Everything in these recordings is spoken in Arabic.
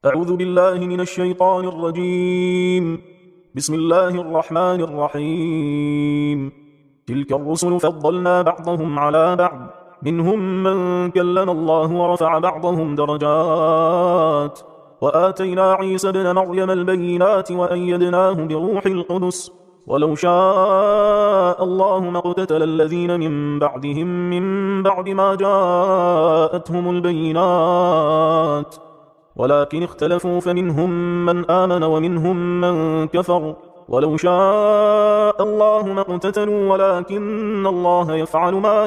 أعوذ بالله من الشيطان الرجيم. بسم الله الرحمن الرحيم. تلك الرسل فضلنا بعضهم على بعض، منهم من كلم الله ورفع بعضهم درجات، وآتينا عيسى ابن مريم البينات وأيدناه بروح القدس. ولو شاء الله ما اقتتل الذين من بعدهم من بعد ما جاءتهم البينات، ولكن اختلفوا فمنهم من آمن ومنهم من كفر. ولو شاء الله ما اقتتلوا ولكن الله يفعل ما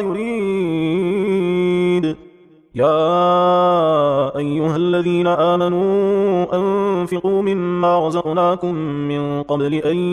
يريد. يا أيها الذين آمنوا أنفقوا مما رزقناكم من قبل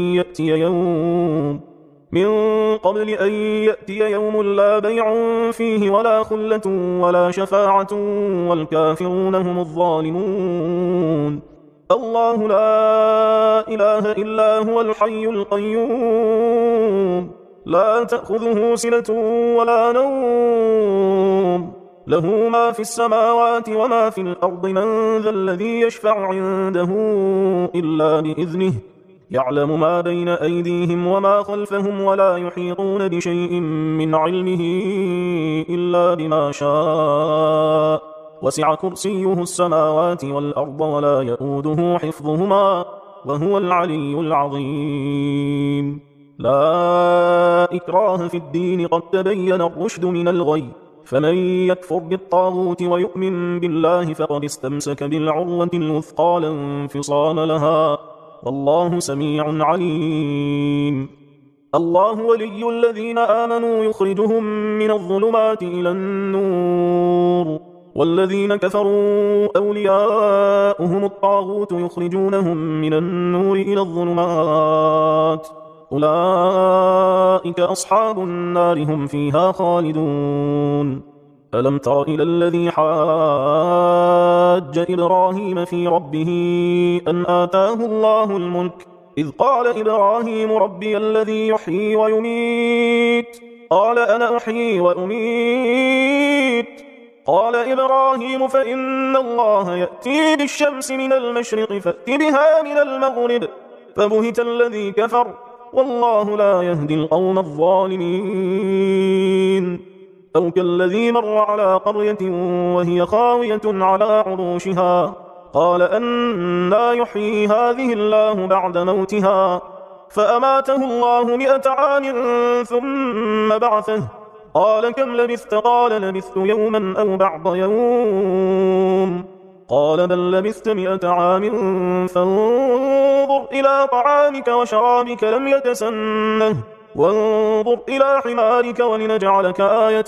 أن يأتي يوم لا بيع فيه ولا خلة ولا شفاعة والكافرون هم الظالمون. الله لا إله إلا هو الحي القيوم، لا تأخذه سنة ولا نوم، له ما في السماوات وما في الأرض. من ذا الذي يشفع عنده إلا بإذنه، يعلم ما بين أيديهم وما خلفهم ولا يحيطون بشيء من علمه إلا بما شاء. وسع كرسيه السماوات والأرض ولا يؤوده حفظهما وهو العلي العظيم. لا إكراه في الدين، قد تبين الرشد من الغي، فمن يكفر بالطاغوت ويؤمن بالله فقد استمسك بالعروة الوثقى لا انفصام لها، والله سميع عليم. الله ولي الذين آمنوا يخرجهم من الظلمات إلى النور، والذين كفروا أولياؤهم الطاغوت يخرجونهم من النور إلى الظلمات، أولئك أصحاب النار هم فيها خالدون. ألم تر إلى الذي حاج إبراهيم في ربه أن آتاه الله الملك، إذ قال إبراهيم ربي الذي يحيي ويميت، قال أنا أحيي وأميت. قال إبراهيم فإن الله يأتي بالشمس من المشرق فأت بها من المغرب، فبهت الذي كفر والله لا يهدي القوم الظالمين. أو كالذي مر على قرية وهي خاوية على عروشها، قال أنى يحيي هذه الله بعد موتها، فأماته الله 100 عام ثم بعثه، قال كم لبثت؟ قال لبثت يوما أو بعض يوم، قال بل لبثت 100 عام فانظر إلى طعامك وشرابك لم يتسنه، وانظر إلى حمارك ولنجعلك آية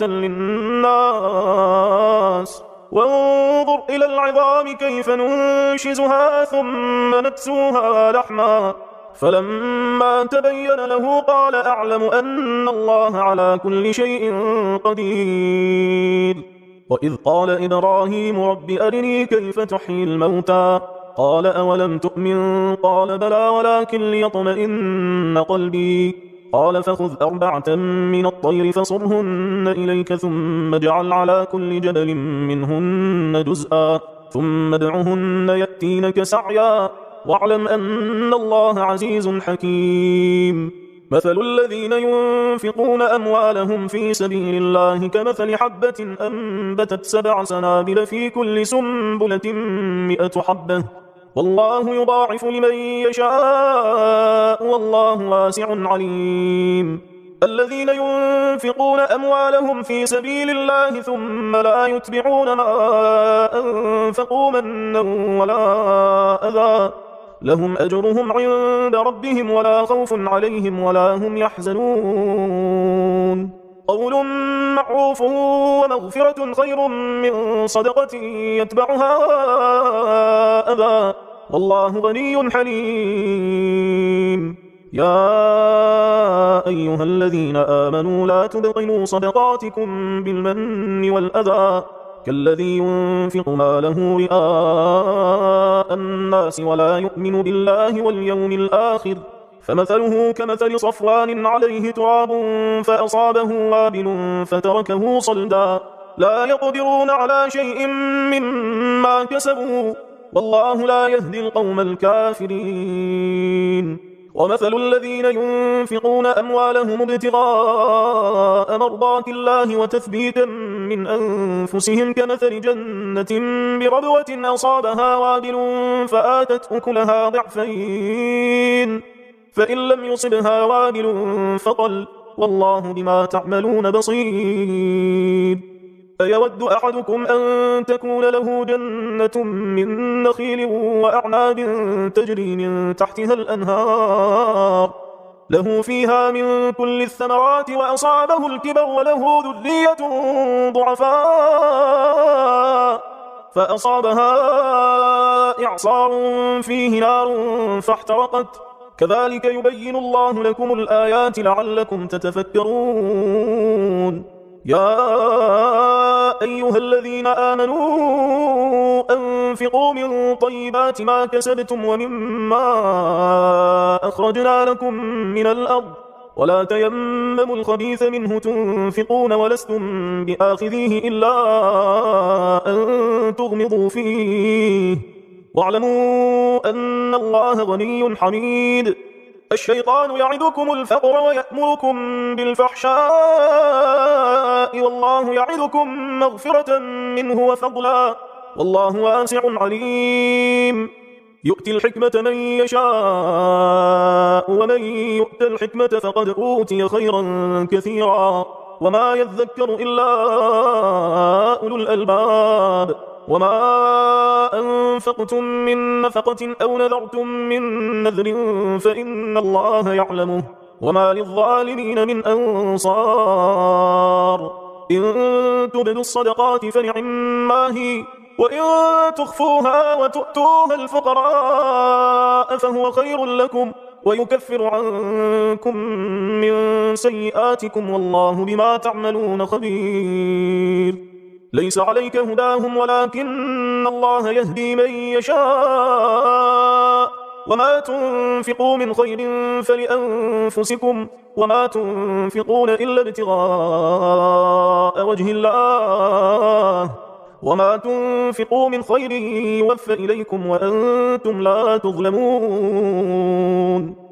للناس، وانظر إلى العظام كيف ننشزها ثم نكسوها لحما، فلما تبين له قال أعلم أن الله على كل شيء قدير. وإذ قال إبراهيم رب أرني كيف تحيي الموتى، قال أولم تؤمن؟ قال بلى ولكن ليطمئن قلبي، قال فخذ 4 من الطير فصرهن إليك ثم اجعل على كل جبل منهن جزءا ثم ادعهن يأتينك سعيا، واعلم أن الله عزيز حكيم. مثل الذين ينفقون أموالهم في سبيل الله كمثل حبة أنبتت 7 سنابل في كل سنبلة 100 حبة، والله يضاعف لمن يشاء والله واسع عليم. الذين ينفقون أموالهم في سبيل الله ثم لا يتبعون ما أنفقوا منا ولا أذى، لهم أجرهم عند ربهم ولا خوف عليهم ولا هم يحزنون. قول معروف ومغفرة خير من صدقة يتبعها أذى، والله غني حليم. يا أيها الذين آمنوا لا تبطلوا صدقاتكم بالمن والأذى، كالذي ينفق ماله رئاء الناس ولا يؤمن بالله واليوم الآخر، فمثله كمثل صفوان عليه تراب فأصابه وابل فتركه صلدا، لا يقدرون على شيء مما كسبوا والله لا يهدي القوم الكافرين. ومثل الذين ينفقون أموالهم ابتغاء مرضات الله وتثبيتا من أنفسهم كمثل جنة بربوة أصابها وابل فآتت أكلها ضعفين فإن لم يصبها وابل فطل والله بما تعملون بصير. أيود أحدكم أن تكون له جنة من نخيل وأعناب تجري من تحتها الأنهار له فيها من كل الثمرات وأصابه الكبر وله ذرية ضعفاء فأصابها إعصار فيه نار فاحترقت كذلك يبين الله لكم الآيات لعلكم تتفكرون. يا أيها الذين آمنوا أنفقوا من طيبات ما كسبتم ومما أخرجنا لكم من الأرض ولا تيمموا الخبيث منه تنفقون ولستم بآخذيه إلا أن تغمضوا فيه واعلموا أن الله غني حميد. الشيطان يعدكم الفقر ويأمركم بالفحشاء والله يعدكم مغفرة منه وفضلا والله واسع عليم. يؤتي الحكمة من يشاء ومن يؤت الحكمة فقد أوتي خيرا كثيرا وما يذكر إلا أولو الألباب. وما أنفقتم من نفقة أو نذرتم من نذر فإن الله يعلمه وما للظالمين من أنصار. إن تبدوا الصدقات فنعما هي وإن تخفوها وتؤتوها الفقراء فهو خير لكم ويكفر عنكم من سيئاتكم والله بما تعملون خبير. ليس عليك هداهم ولكن الله يهدي من يشاء وما تنفقوا من خير فلأنفسكم وما تنفقون إلا ابتغاء وجه الله وما تنفقوا من خير يوفى إليكم وأنتم لا تظلمون.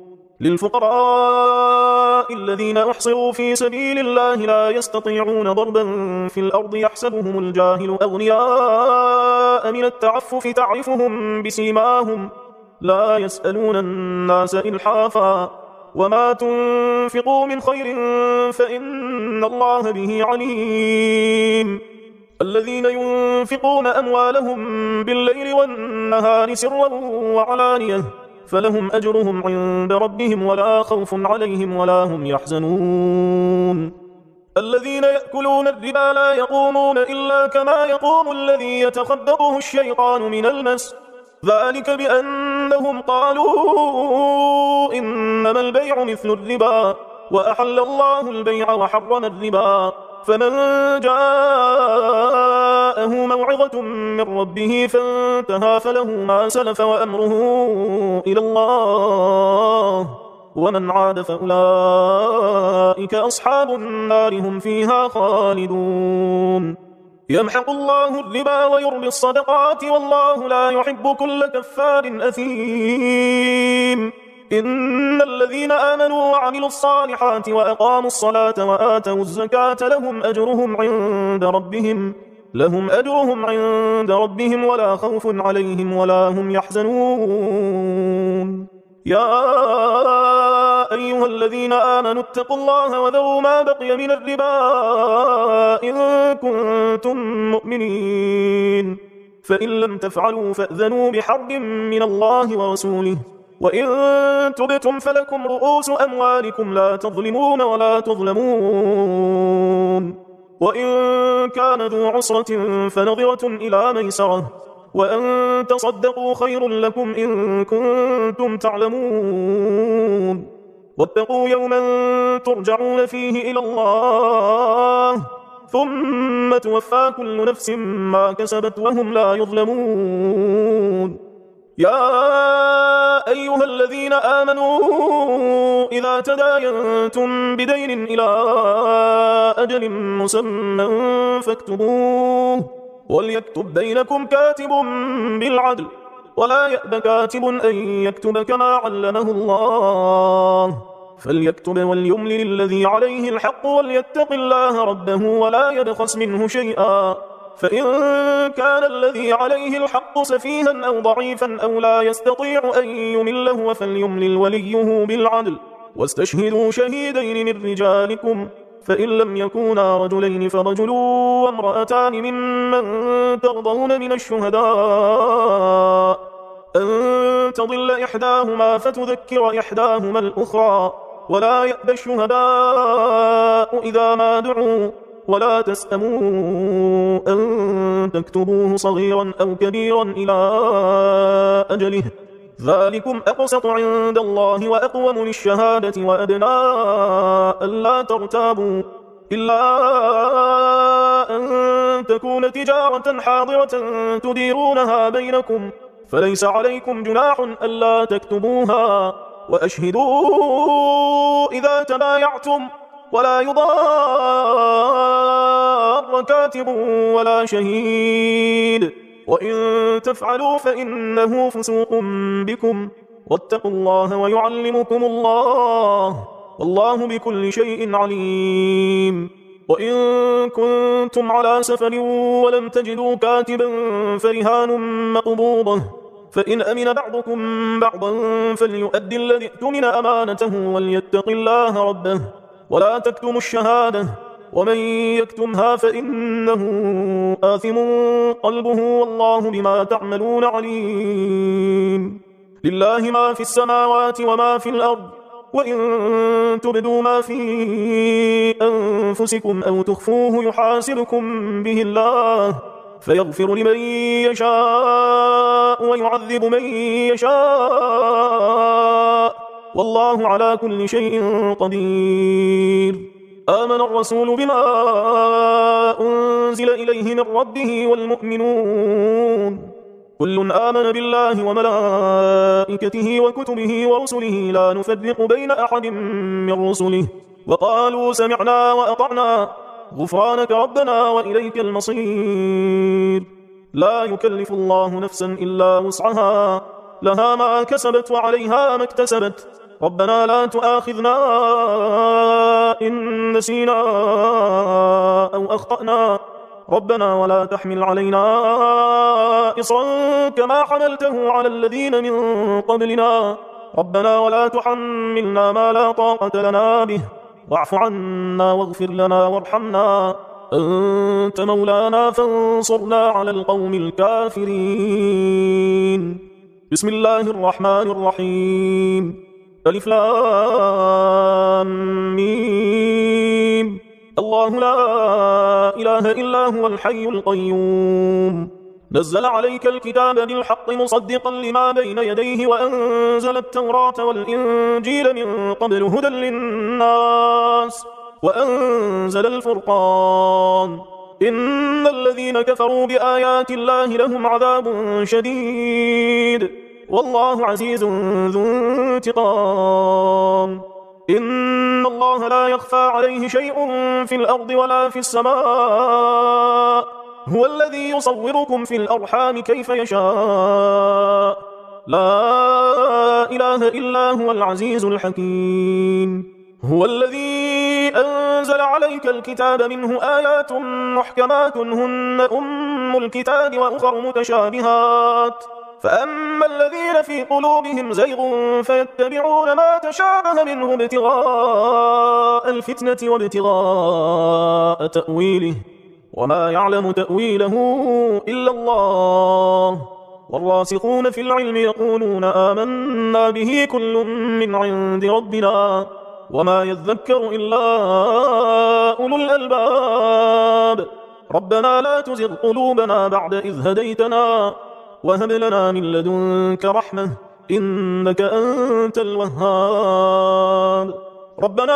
للفقراء الذين أحصروا في سبيل الله لا يستطيعون ضربا في الأرض يحسبهم الجاهل أغنياء من التعفف تعرفهم بسيماهم لا يسألون الناس إلحافا وما تنفقوا من خير فإن الله به عليم. الذين ينفقون أموالهم بالليل والنهار سرا وعلانية فلهم أجرهم عند ربهم ولا خوف عليهم ولا هم يحزنون. الذين يأكلون الربا لا يقومون إلا كما يقوم الذي يتخبطه الشيطان من المس ذلك بأنهم قالوا إنما البيع مثل الربا وأحل الله البيع وحرم الربا فمن جاءه موعظة من ربه فانتهى فله ما سلف وأمره إلى الله ومن عاد فأولئك أصحاب النار هم فيها خالدون. يمحق الله الربا ويربي الصدقات والله لا يحب كل كفار أثيم. إن الذين آمنوا وعملوا الصالحات وأقاموا الصلاة وآتوا الزكاة لهم أجرهم عند ربهم ولا خوف عليهم ولا هم يحزنون. يا أيها الذين آمنوا اتقوا الله وذروا ما بقي من الربا إن كنتم مؤمنين فإن لم تفعلوا فأذنوا بحرب من الله ورسوله وإن تبتم فلكم رؤوس أموالكم لا تظلمون ولا تظلمون. وإن كان ذو عسرة فنظرة إلى ميسرة وأن تصدقوا خير لكم إن كنتم تعلمون. واتقوا يوما ترجعون فيه إلى الله ثم توفى كل نفس ما كسبت وهم لا يظلمون. يا أيها الذين آمنوا إذا تداينتم بدين إلى أجل مسمى فاكتبوه وليكتب بينكم كاتب بالعدل ولا يأب كاتب أن يكتب كما علمه الله، فليكتب وليملل الذي عليه الحق وليتق الله ربه ولا يبخس منه شيئا، فإن كان الذي عليه الحق سفيها أو ضعيفا أو لا يستطيع أن يمله فليملل وليه بالعدل، واستشهدوا شهيدين من رجالكم، فإن لم يكونا رجلين فرجل وامرأتان ممن ترضون من الشهداء أن تضل إحداهما فتذكر إحداهما الأخرى، ولا يأبى الشهداء إذا ما دعوا، ولا تسأموا أن تكتبوه صغيرا أو كبيرا إلى أجله، ذلكم أقسط عند الله وأقوم للشهادة وأدنى ألا ترتابوا، إلا أن تكون تجارة حاضرة تديرونها بينكم، فليس عليكم جناح ألا تكتبوها، وأشهدوا إذا تبايعتم، ولا يضار كاتب ولا شهيد، وإن تفعلوا فإنه فسوق بكم، واتقوا الله ويعلمكم الله، والله بكل شيء عليم. وإن كنتم على سفر ولم تجدوا كاتبا فرهان مقبوضة، فإن أمن بعضكم بعضا فليؤدي الذي اؤتمن أمانته وليتق الله ربه، ولا تكتموا الشهادة، ومن يكتمها فإنه آثم قلبه والله بما تعملون عليم. لله ما في السماوات وما في الأرض، وإن تبدوا ما في أنفسكم أو تخفوه يحاسبكم به الله، فيغفر لمن يشاء ويعذب من يشاء، والله على كل شيء قدير. آمن الرسول بما أنزل إليه من ربه والمؤمنون كل آمن بالله وملائكته وكتبه ورسله لا نفرق بين أحد من رسله، وقالوا سمعنا وأطعنا غفرانك ربنا وإليك المصير. لا يكلف الله نفسا إلا وسعها، لها ما كسبت وعليها ما اكتسبت، ربنا لا تؤاخذنا إن نسينا أو أخطأنا، ربنا ولا تحمل علينا إصرا كما حملته على الذين من قبلنا، ربنا ولا تحملنا ما لا طاقة لنا به، واعف عنا واغفر لنا وارحمنا، أنت مولانا فانصرنا على القوم الكافرين. بسم الله الرحمن الرحيم. ألف لام ميم. الله لا إله إلا هو الحي القيوم، نزل عليك الكتاب بالحق مصدقا لما بين يديه، وأنزل التوراة والإنجيل من قبل هدى للناس، وأنزل الفرقان، إن الذين كفروا بآيات الله لهم عذاب شديد، والله عزيز ذو انتقام. إن الله لا يخفى عليه شيء في الأرض ولا في السماء، هو الذي يصوركم في الأرحام كيف يشاء، لا إله إلا هو العزيز الحكيم. هو الذي أنزل عليك الكتاب منه آيات محكمات هن أم الكتاب وأخر متشابهات، فأما الذين في قلوبهم زيغ فيتبعون ما تشابه منه ابتغاء الفتنة وابتغاء تأويله، وما يعلم تأويله إلا الله، والراسخون في العلم يقولون آمنا به كل من عند ربنا، وما يذكر إلا أولو الألباب. ربنا لا تزغ قلوبنا بعد إذ هديتنا، وهب لنا من لدنك رحمة إنك أنت الوهاب. ربنا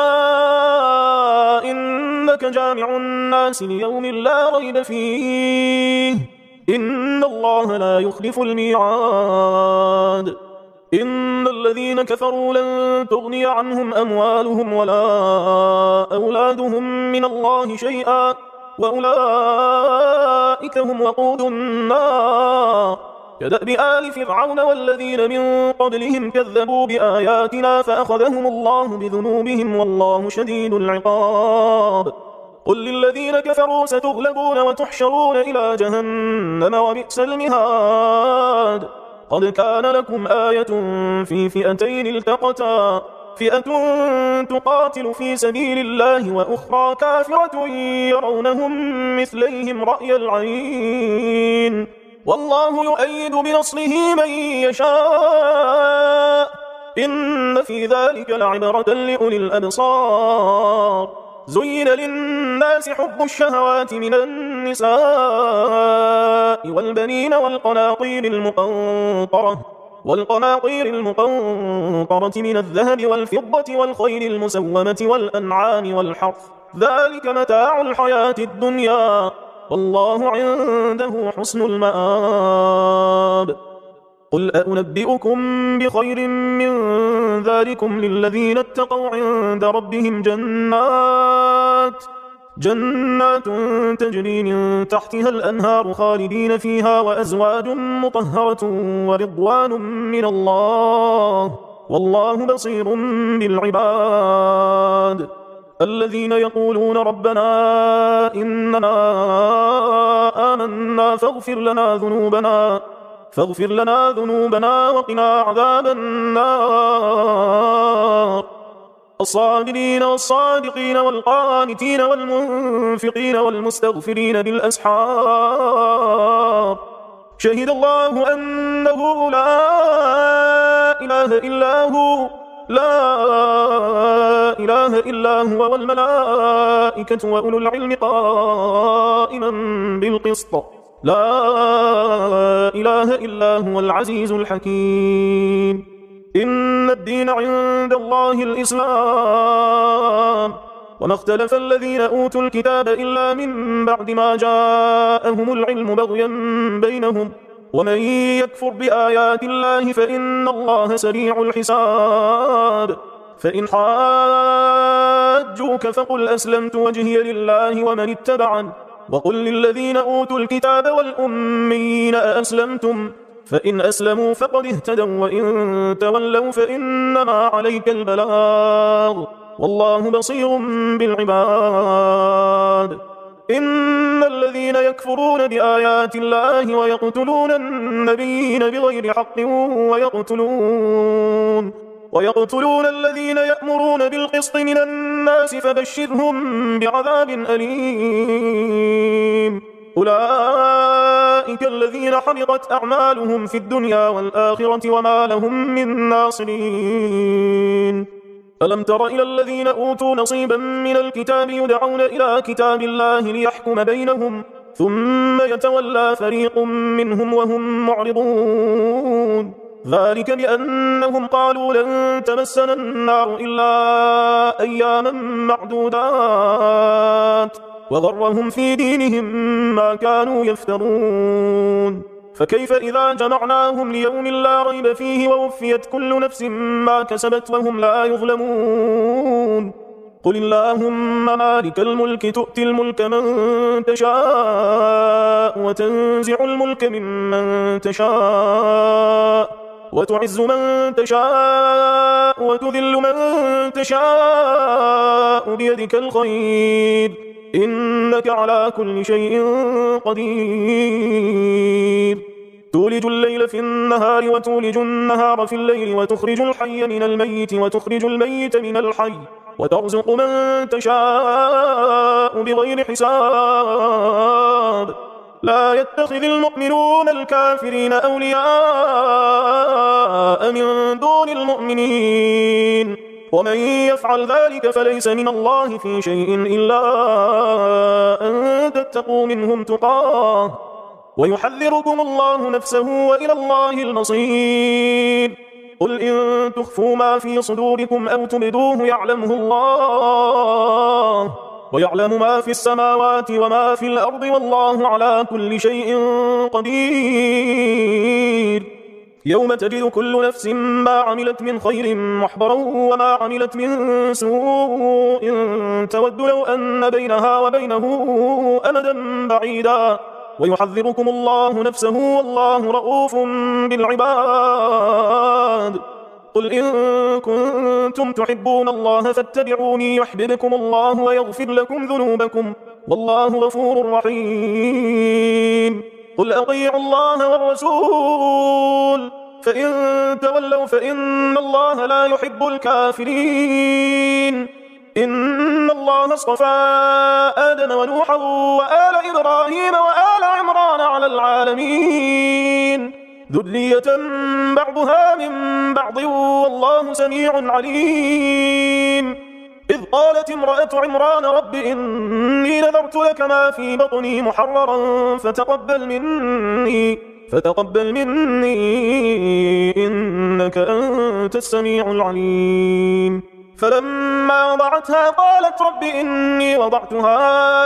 إنك جامع الناس ليوم لا ريب فيه، إن الله لا يخلف الميعاد. إن الذين كفروا لن تغني عنهم أموالهم ولا أولادهم من الله شيئا، وأولئك هم وقود النار، كدأب آل فرعون والذين من قبلهم كذبوا بآياتنا فأخذهم الله بذنوبهم والله شديد العقاب. قل للذين كفروا ستغلبون وتحشرون إلى جهنم وبئس المهاد. قد كان لكم آية في فئتين التقتا، فئة تقاتل في سبيل الله وأخرى كافرة يرونهم مثليهم رأي العين، والله يؤيد بنصره من يشاء، إن في ذلك لعبرة لأولي الأبصار. زين للناس حب الشهوات من النساء والبنين والقناطير المقنطرة من الذهب والفضة والخيل المسومة والأنعام والحرث، ذلك متاع الحياة الدنيا، والله عنده حسن المآب. قل أنبئكم بخير من ذلكم للذين اتقوا عند ربهم جنات تجري من تحتها الأنهار خالدين فيها وأزواج مطهرة ورضوان من الله، والله بصير بالعباد. الذين يقولون ربنا إننا آمنا فاغفر لنا ذنوبنا وقنا عذاب النار. الصابرين والصادقين والقانتين والمنفقين والمستغفرين بالأسحار. شهد الله أنه لا إله إلا هو والملائكة وأولو العلم قائما بالقسط، لا إله إلا هو العزيز الحكيم. إن الدين عند الله الإسلام، وما اختلف الذين أوتوا الكتاب إلا من بعد ما جاءهم العلم بغيا بينهم، ومن يكفر بآيات الله فإن الله سريع الحساب. فإن حاجوك فقل أسلمت وجهي لله ومن اتبعني، وقل للذين أوتوا الكتاب والأميين أأسلمتم، فإن أسلموا فقد اهتدوا وإن تولوا فإنما عليك البلاغ، والله بصير بالعباد. إن الذين يكفرون بآيات الله ويقتلون النبيين بغير حق ويقتلون الذين يأمرون بالقسط من الناس فبشرهم بعذاب أليم. أولئك الذين حبطت أعمالهم في الدنيا والآخرة وما لهم من ناصرين. ألم تر إلى الذين أوتوا نصيبا من الكتاب يدعون إلى كتاب الله ليحكم بينهم ثم يتولى فريق منهم وهم معرضون، ذلك بأنهم قالوا لن تمسنا النار إلا أياما معدودات، وغرهم في دينهم ما كانوا يفترون. فكيف إذا جمعناهم ليوم لا ريب فيه ووفيت كل نفس ما كسبت وهم لا يظلمون. قل اللهم مالك الملك تؤتي الملك من تشاء وتنزع الملك ممن تشاء وتعز من تشاء وتذل من تشاء بيدك الخير إنك على كل شيء قدير. تولج الليل في النهار وتولج النهار في الليل وتخرج الحي من الميت وتخرج الميت من الحي وترزق من تشاء بغير حساب. لا يتخذ المؤمنون الكافرين أولياء من دون المؤمنين، ومن يفعل ذلك فليس من الله في شيء إلا أن تتقوا منهم تقاه، ويحذركم الله نفسه وإلى الله المصير. قل إن تخفوا ما في صدوركم أو تبدوه يعلمه الله، ويعلم ما في السماوات وما في الأرض، والله على كل شيء قدير. يوم تجد كل نفس ما عملت من خير محضرا وما عملت من سوء تود لو أن بينها وبينه أمدا بعيدا ويحذركم الله نفسه والله رؤوف بالعباد. قل إن كنتم تحبون الله فاتبعوني يحببكم الله ويغفر لكم ذنوبكم والله غفور رحيم. قل أطيعوا الله والرسول فإن تولوا فإن الله لا يحب الكافرين. إن الله اصطفى آدم ونوحا وآل إبراهيم وآل عمران على العالمين ذرية بعضها من بعض والله سميع عليم. إذ قالت امرأة عمران رب إني نذرت لك ما في بطني محررا فتقبل مني إنك أنت السميع العليم. فلما وضعتها قالت رب إني وضعتها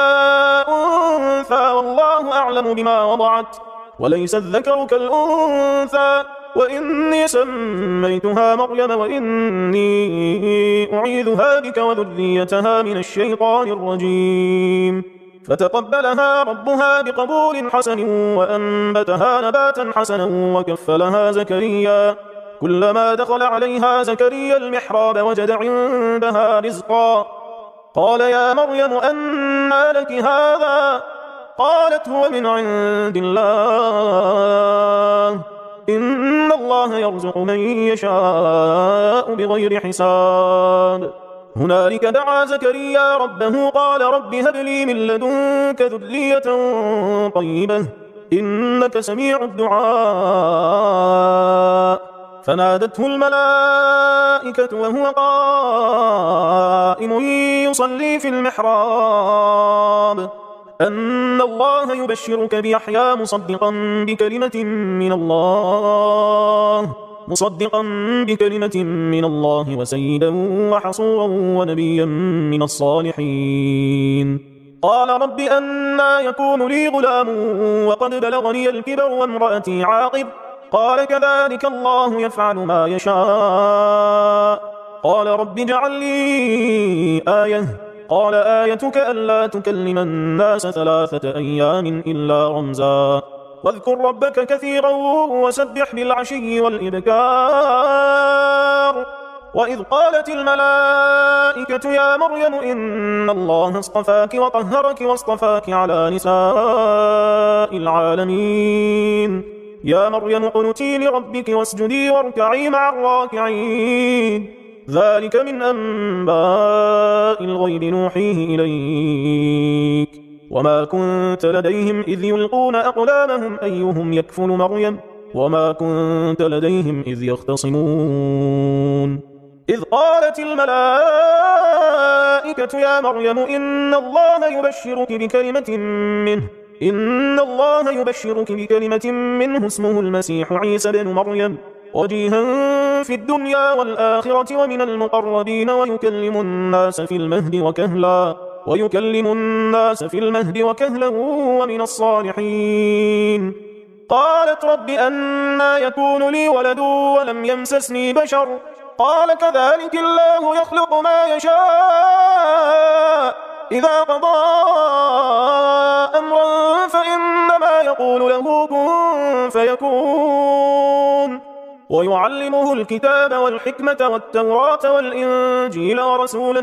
أنثى والله أعلم بما وضعت وليس الذكر كالأنثى وإني سميتها مريم وإني أعيذها بك وذريتها من الشيطان الرجيم. فتقبلها ربها بقبول حسن وأنبتها نباتا حسنا وكفلها زكريا. كلما دخل عليها زكريا المحراب وجد عندها رزقا قال يا مريم أنى لك هذا؟ قالت هو من عند الله إن الله يرزق من يشاء بغير حساب. هنالك دعا زكريا ربه قال رب هب لي من لدنك ذرية طيبة إنك سميع الدعاء. فنادته الملائكة وهو قائم يصلي في المحراب أن الله يبشرك بيحيى مصدقا بكلمة من الله وسيدا وحصورا ونبيا من الصالحين. قال رب أنى يكون لي غلام وقد بلغني الكبر وامرأتي عاقر؟ قال كذلك الله يفعل ما يشاء. قال رب اجعل لي آية. قال آيتك ألا تكلم الناس 3 أيام إلا رمزا واذكر ربك كثيرا وسبح بالعشي والإبكار. وإذ قالت الملائكة يا مريم إن الله اصطفاك وطهرك واصطفاك على نساء العالمين. يا مريم اقنتي لربك واسجدي واركعي مع الراكعين. ذلك من أنباء الغيب نوحيه إليك وما كنت لديهم إذ يلقون أقلامهم أيهم يكفل مريم وما كنت لديهم إذ يختصمون. إذ قالت الملائكة يا مريم إن الله يبشرك بكلمة منه اسمه المسيح عيسى بن مريم وجيها في الدنيا والآخرة ومن المقربين ويكلم الناس في المهد وكهلا ومن الصالحين. قالت رب أنى يكون لي ولد ولم يمسسني بشر؟ قال كذلك الله يخلق ما يشاء إذا قضى أمرا فإنما يقول له كن فيكون. ويعلمه الكتاب والحكمة والتوراة والإنجيل ورسولا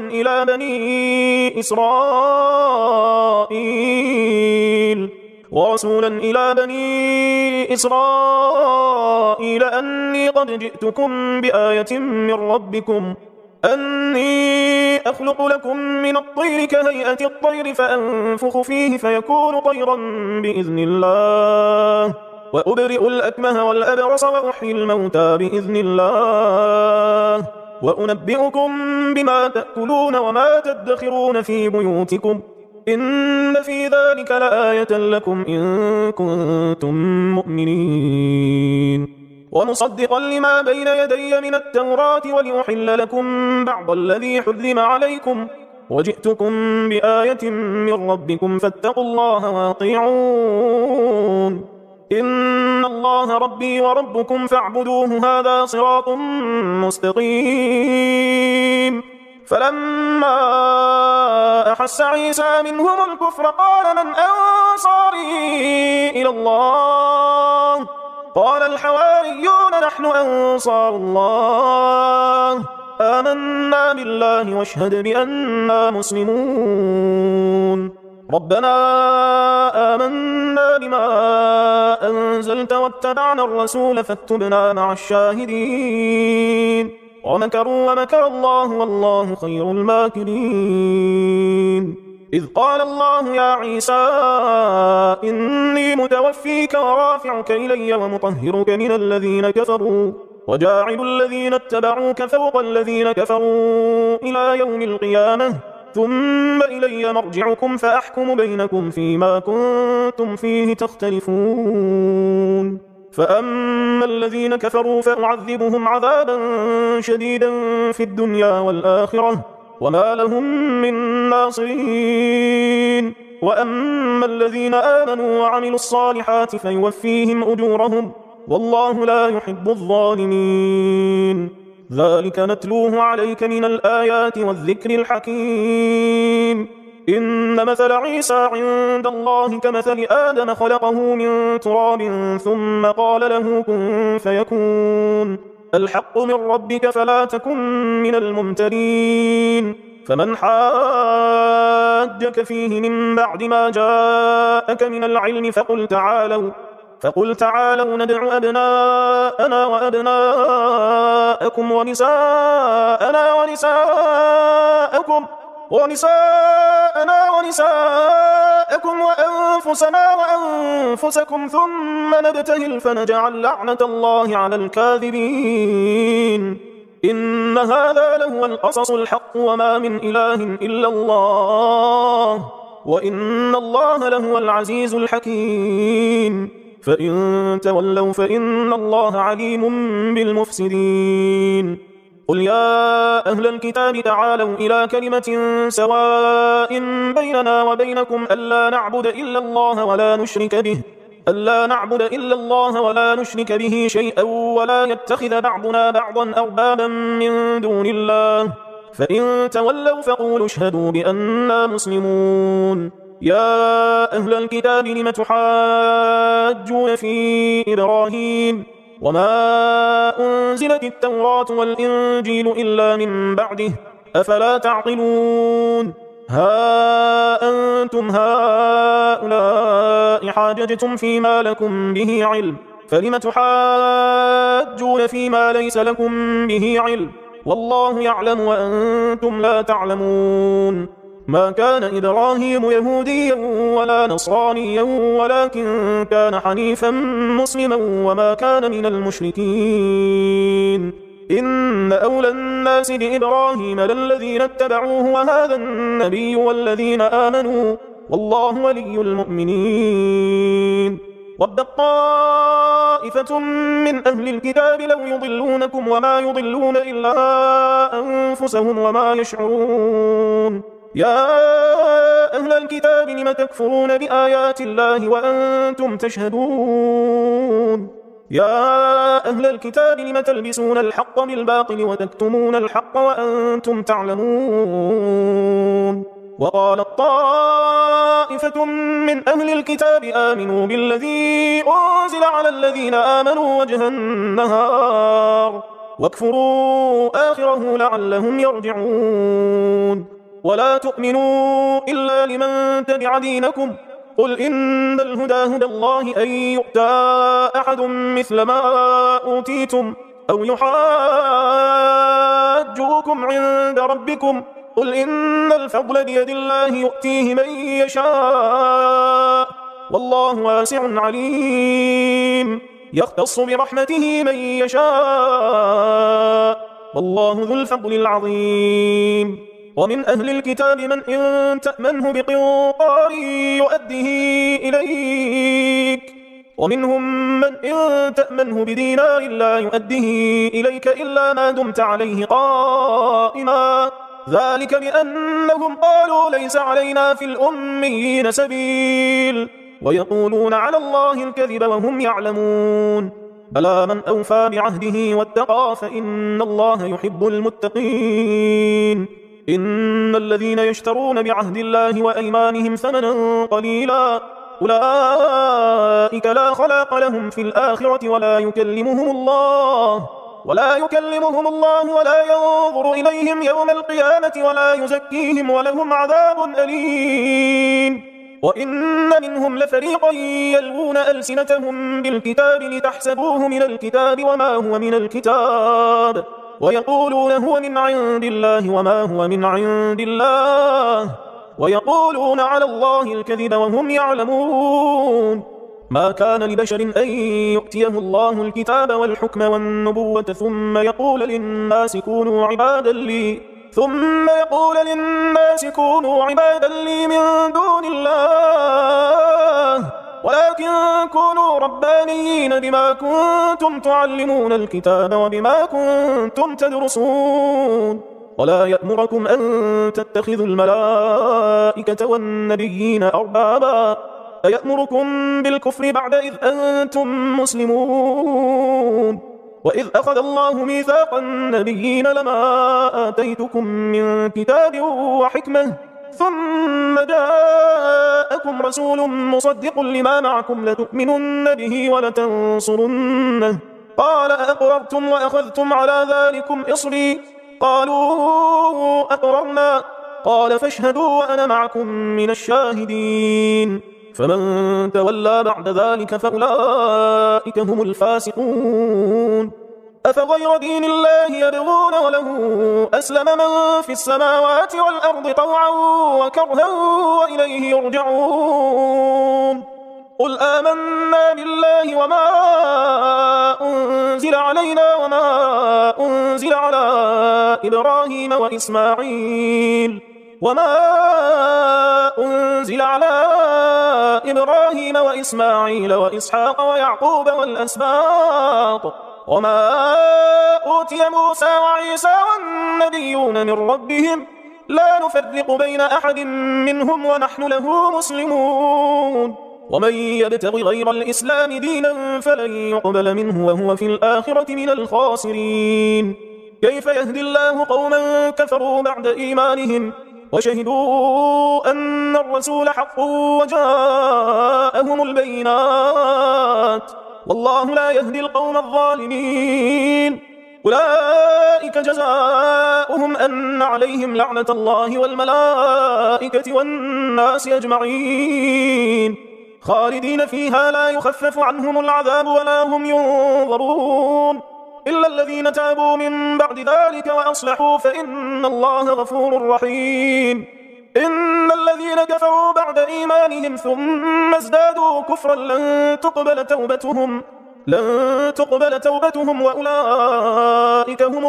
إلى بني إسرائيل أني قد جئتكم بآية من ربكم أني أخلق لكم من الطير كهيئة الطير فأنفخ فيه فيكون طيرا بإذن الله وأبرئ الأكمه والأبرص وأحيي الموتى بإذن الله وأنبئكم بما تأكلون وما تدخرون في بيوتكم إن في ذلك لآية لكم إن كنتم مؤمنين. ومصدقا لما بين يدي من التوراة ولأحل لكم بعض الذي حرم عليكم وجئتكم بآية من ربكم فاتقوا الله وأطيعون. إن الله ربي وربكم فاعبدوه هذا صراط مستقيم. فلما أحس عيسى منهم الكفر قال من أنصاري إلى الله؟ قال الحواريون نحن أنصار الله آمنا بالله واشهد بأننا مسلمون. ربنا آمنا بما أنزلت واتبعنا الرسول فاكتبنا مع الشاهدين. ومكروا ومكر الله والله خير الماكرين. إذ قال الله يا عيسى إني متوفيك ورافعك إلي ومطهرك من الذين كفروا وجاعل الذين اتبعوك فوق الذين كفروا إلى يوم القيامة ثم إلي مرجعكم فأحكم بينكم فيما كنتم فيه تختلفون. فأما الذين كفروا فأعذبهم عذابا شديدا في الدنيا والآخرة وما لهم من ناصرين. وأما الذين آمنوا وعملوا الصالحات فيوفيهم أجورهم والله لا يحب الظالمين. ذلك نتلوه عليك من الآيات والذكر الحكيم. إن مثل عيسى عند الله كمثل آدم خلقه من تراب ثم قال له كن فيكون. الحق من ربك فلا تكن من الممترين. فمن حاجك فيه من بعد ما جاءك من العلم فقل تعالوا ندع أبناءنا وأبناءكم ونساءنا ونساءكم وأنفسنا وأنفسكم ثم نبتهل فنجعل لعنة الله على الكاذبين. إن هذا لهو القصص الحق وما من إله إلا الله وإن الله لهو العزيز الحكيم. فإن تولوا فإن الله عليم بالمفسدين. قل يا أهل الكتاب تعالوا إلى كلمة سواء بيننا وبينكم ألا نعبد إلا الله ولا نشرك به شيئا ولا يتخذ بعضنا بعضا أربابا من دون الله. فإن تولوا فقولوا اشهدوا بأننا مسلمون. يا أهل الكتاب لم تحاجون في إبراهيم وما أنزلت التوراة والإنجيل إلا من بعده أفلا تعقلون؟ ها أنتم هؤلاء حاججتم فيما لكم به علم فلم تحاجون فيما ليس لكم به علم والله يعلم وأنتم لا تعلمون. ما كان إبراهيم يهوديا ولا نصرانيا ولكن كان حنيفا مسلما وما كان من المشركين. إن أولى الناس بإبراهيم للذين اتبعوه وهذا النبي والذين آمنوا والله ولي المؤمنين. ودت طائفة من أهل الكتاب لو يضلونكم وما يضلون إلا أنفسهم وما يشعرون. يا أهل الكتاب لم تكفرون بآيات الله وأنتم تشهدون؟ يا أهل الكتاب لم تلبسون الحق بالباطل وتكتمون الحق وأنتم تعلمون؟ وقالت طائفة من أهل الكتاب آمنوا بالذي أنزل على الذين آمنوا وجه النهار واكفروا آخره لعلهم يرجعون. ولا تؤمنوا إلا لمن تبع دينكم قل إن الهدى هدى الله أن يؤتى أحد مثل ما أوتيتم أو يحاجوكم عند ربكم قل إن الفضل بيد الله يؤتيه من يشاء والله واسع عليم. يختص برحمته من يشاء والله ذو الفضل العظيم. ومن أهل الكتاب من إن تأمنه بقنطار يؤده إليك ومنهم من إن تأمنه بدينار لا يؤده إليك إلا ما دمت عليه قائما ذلك بأنهم قالوا ليس علينا في الأميين سبيل ويقولون على الله الكذب وهم يعلمون. بلى من أوفى بعهده واتقى فإن الله يحب المتقين. إن الذين يشترون بعهد الله وأيمانهم ثمنا قليلا أولئك لا خلاق لهم في الآخرة ولا يكلمهم الله ولا ينظر إليهم يوم القيامة ولا يزكيهم ولهم عذاب أليم. وإن منهم لفريقا يلوون ألسنتهم بالكتاب لتحسبوه من الكتاب وما هو من الكتاب ويقولون هو من عند الله وما هو من عند الله ويقولون على الله الكذب وهم يعلمون. ما كان لبشر أن يؤتيه الله الكتاب والحكم والنبوة ثم يقول للناس كونوا عبادا لي من دون الله ولكن كونوا ربانيين بما كنتم تعلمون الكتاب وبما كنتم تدرسون. ولا يأمركم أن تتخذوا الملائكة والنبيين أربابا أيأمركم بالكفر بعد إذ أنتم مسلمون. وإذ أخذ الله ميثاق النبيين لما آتيتكم من كتاب وحكمة ثم جاءكم رسول مصدق لما معكم لتؤمنن به ولتنصرنه قال أقررتم وأخذتم على ذلكم إصري قالوا أقررنا قال فاشهدوا وأنا معكم من الشاهدين. فمن تولى بعد ذلك فأولئك هم الفاسقون. أفغير دين الله يبغون وله أسلم من في السماوات والأرض طوعا وكرها وإليه يرجعون. قل آمنا بالله وما أنزل علينا وما أنزل على إبراهيم وإسماعيل وإسحاق ويعقوب والأسباط وما أوتي موسى وعيسى والنبيون من ربهم لا نفرق بين أحد منهم ونحن له مسلمون. ومن يبتغ غير الإسلام دينا فلن يقبل منه وهو في الآخرة من الخاسرين. كيف يهدي الله قوما كفروا بعد إيمانهم وشهدوا أن الرسول حق وجاءهم البينات والله لا يهدي القوم الظالمين. أولئك جزاؤهم أن عليهم لعنة الله والملائكة والناس أجمعين خالدين فيها لا يخفف عنهم العذاب ولا هم ينظرون إلا الذين تابوا من بعد ذلك وأصلحوا فإن الله غفور رحيم. إن الذين كفروا بعد إيمانهم ثم ازدادوا كفرا لن تقبل توبتهم وأولئك هم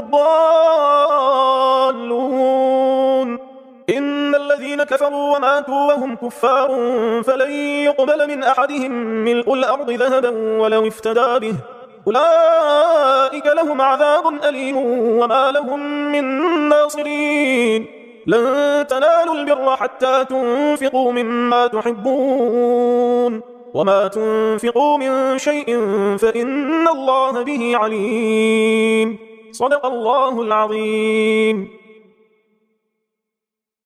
الضالون. إن الذين كفروا وماتوا وهم كفار فلن يقبل من أحدهم ملء الأرض ذهبا ولو افتدى به أولئك لهم عذاب أليم وما لهم من ناصرين. لن تنالوا البر حتى تنفقوا مما تحبون وما تنفقوا من شيء فإن الله به عليم. صدق الله العظيم.